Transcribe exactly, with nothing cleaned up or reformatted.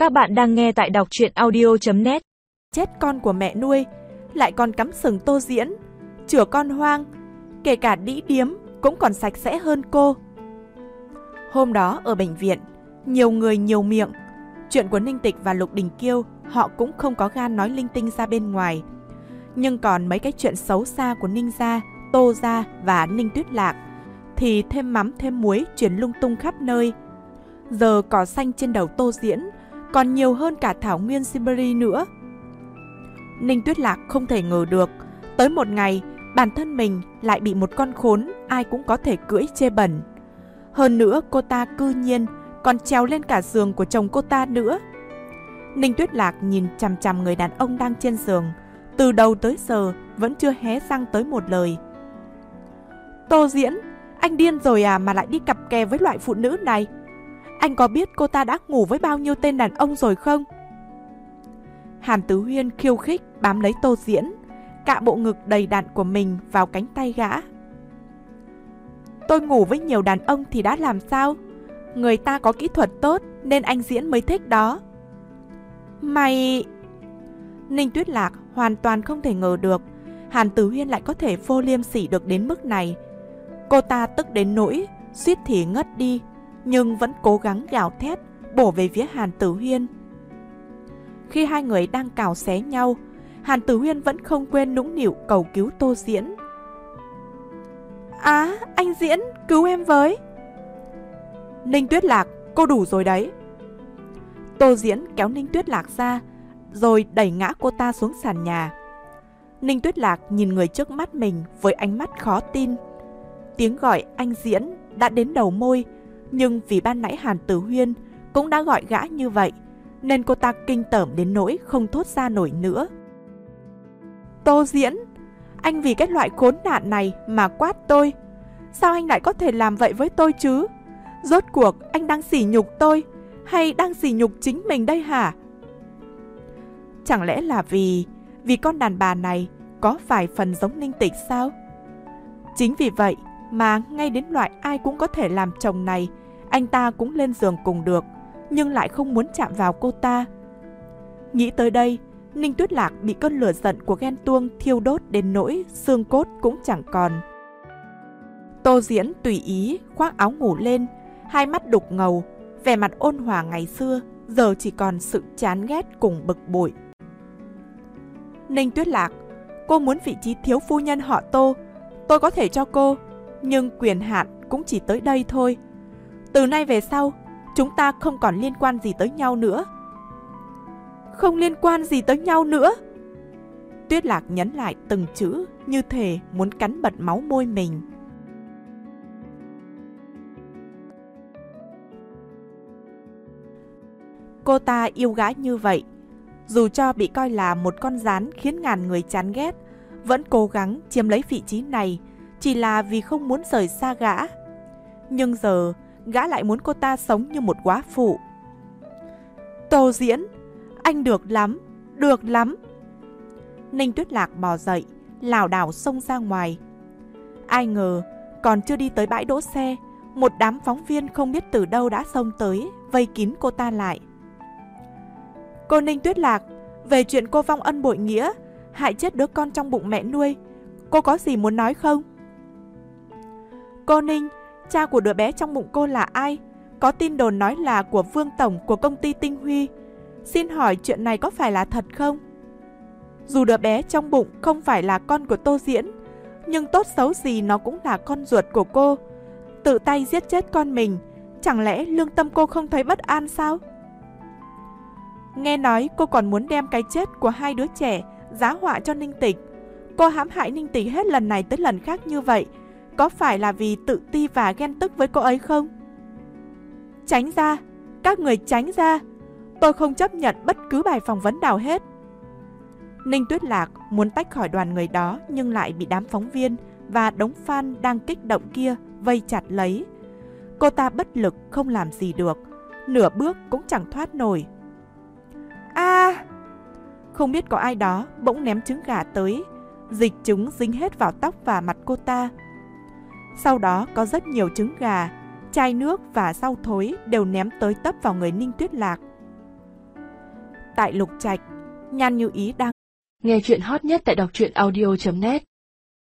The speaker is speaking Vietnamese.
Các bạn đang nghe tại đọc truyện audio chấm net. Chết con của mẹ nuôi, lại còn cắm sừng Tô Diễn, chửa con hoang, kể cả đĩ điếm cũng còn sạch sẽ hơn cô. Hôm đó ở bệnh viện, nhiều người nhiều miệng. Chuyện của Ninh Tịch và Lục Đình Kiêu họ cũng không có gan nói linh tinh ra bên ngoài. Nhưng còn mấy cái chuyện xấu xa của Ninh gia, Tô gia và Ninh Tuyết Lạc thì thêm mắm thêm muối truyền lung tung khắp nơi. Giờ cỏ xanh trên đầu Tô Diễn còn nhiều hơn cả thảo nguyên Siberia nữa. Ninh Tuyết Lạc không thể ngờ được, tới một ngày bản thân mình lại bị một con khốn ai cũng có thể cưỡi chê bẩn. Hơn nữa cô ta cư nhiên còn trèo lên cả giường của chồng cô ta nữa. Ninh Tuyết Lạc nhìn chằm chằm người đàn ông đang trên giường, từ đầu tới giờ vẫn chưa hé răng tới một lời. Tô Diễn, anh điên rồi à mà lại đi cặp kè với loại phụ nữ này? Anh có biết cô ta đã ngủ với bao nhiêu tên đàn ông rồi không? Hàn Tứ Huyên khiêu khích bám lấy Tô Diễn, cạ bộ ngực đầy đặn của mình vào cánh tay gã. Tôi ngủ với nhiều đàn ông thì đã làm sao? Người ta có kỹ thuật tốt nên anh Diễn mới thích đó. Mày... Ninh Tuyết Lạc hoàn toàn không thể ngờ được Hàn Tứ Huyên lại có thể vô liêm sỉ được đến mức này. Cô ta tức đến nỗi suýt thì ngất đi, nhưng vẫn cố gắng gào thét bổ về phía Hàn Tử Huyên. Khi hai người đang cào xé nhau, Hàn Tử Huyên vẫn không quên nũng nịu cầu cứu Tô Diễn. Á, à, anh Diễn, cứu em với. Ninh Tuyết Lạc, cô đủ rồi đấy. Tô Diễn kéo Ninh Tuyết Lạc ra, rồi đẩy ngã cô ta xuống sàn nhà. Ninh Tuyết Lạc nhìn người trước mắt mình với ánh mắt khó tin. Tiếng gọi anh Diễn đã đến đầu môi, nhưng vì ban nãy Hàn Tử Huyên cũng đã gọi gã như vậy, nên cô ta kinh tởm đến nỗi không thốt ra nổi nữa. Tô Diễn, anh vì cái loại khốn nạn này mà quát tôi. Sao anh lại có thể làm vậy với tôi chứ? Rốt cuộc anh đang sỉ nhục tôi hay đang sỉ nhục chính mình đây hả? Chẳng lẽ là vì vì con đàn bà này có vài phần giống Ninh Tịch sao? Chính vì vậy mà ngay đến loại ai cũng có thể làm chồng này, anh ta cũng lên giường cùng được, nhưng lại không muốn chạm vào cô ta. Nghĩ tới đây, Ninh Tuyết Lạc bị cơn lửa giận của ghen tuông thiêu đốt đến nỗi xương cốt cũng chẳng còn. Tô Diễn tùy ý khoác áo ngủ lên, hai mắt đục ngầu, vẻ mặt ôn hòa ngày xưa giờ chỉ còn sự chán ghét cùng bực bội. Ninh Tuyết Lạc, cô muốn vị trí thiếu phu nhân họ Tô, tôi có thể cho cô, nhưng quyền hạn cũng chỉ tới đây thôi. Từ nay về sau, chúng ta không còn liên quan gì tới nhau nữa. Không liên quan gì tới nhau nữa? Tuyết Lạc nhấn lại từng chữ như thể muốn cắn bật máu môi mình. Cô ta yêu gã như vậy, dù cho bị coi là một con gián khiến ngàn người chán ghét, vẫn cố gắng chiếm lấy vị trí này chỉ là vì không muốn rời xa gã. Nhưng giờ gã lại muốn cô ta sống như một góa phụ. Tô Diễn, anh được lắm, được lắm. Ninh Tuyết Lạc bò dậy, lảo đảo xông ra ngoài. Ai ngờ còn chưa đi tới bãi đỗ xe, một đám phóng viên không biết từ đâu đã xông tới, vây kín cô ta lại. Cô Ninh Tuyết Lạc, về chuyện cô vong ân bội nghĩa, hại chết đứa con trong bụng mẹ nuôi, cô có gì muốn nói không? Cô Ninh, cha của đứa bé trong bụng cô là ai? Có tin đồn nói là của Vương Tổng của công ty Tinh Huy. Xin hỏi chuyện này có phải là thật không? Dù đứa bé trong bụng không phải là con của Tô Diễn, nhưng tốt xấu gì nó cũng là con ruột của cô. Tự tay giết chết con mình, chẳng lẽ lương tâm cô không thấy bất an sao? Nghe nói cô còn muốn đem cái chết của hai đứa trẻ giá họa cho Ninh Tịch. Cô hãm hại Ninh Tịch hết lần này tới lần khác như vậy, có phải là vì tự ti và ghen tức với cô ấy không? Tránh ra, các người tránh ra. Tôi không chấp nhận bất cứ bài phỏng vấn nào hết. Ninh Tuyết Lạc muốn tách khỏi đoàn người đó, nhưng lại bị đám phóng viên và đống fan đang kích động kia vây chặt lấy. Cô ta bất lực không làm gì được, nửa bước cũng chẳng thoát nổi. A! À, không biết có ai đó bỗng ném trứng gà tới, dịch chúng dính hết vào tóc và mặt cô ta. Sau đó có rất nhiều trứng gà, chai nước và rau thối đều ném tới tấp vào người Ninh Tuyết Lạc. tại Lục Trạch, Nhan Như Ý đang nghe chuyện hot nhất tại đọc truyện audio chấm net.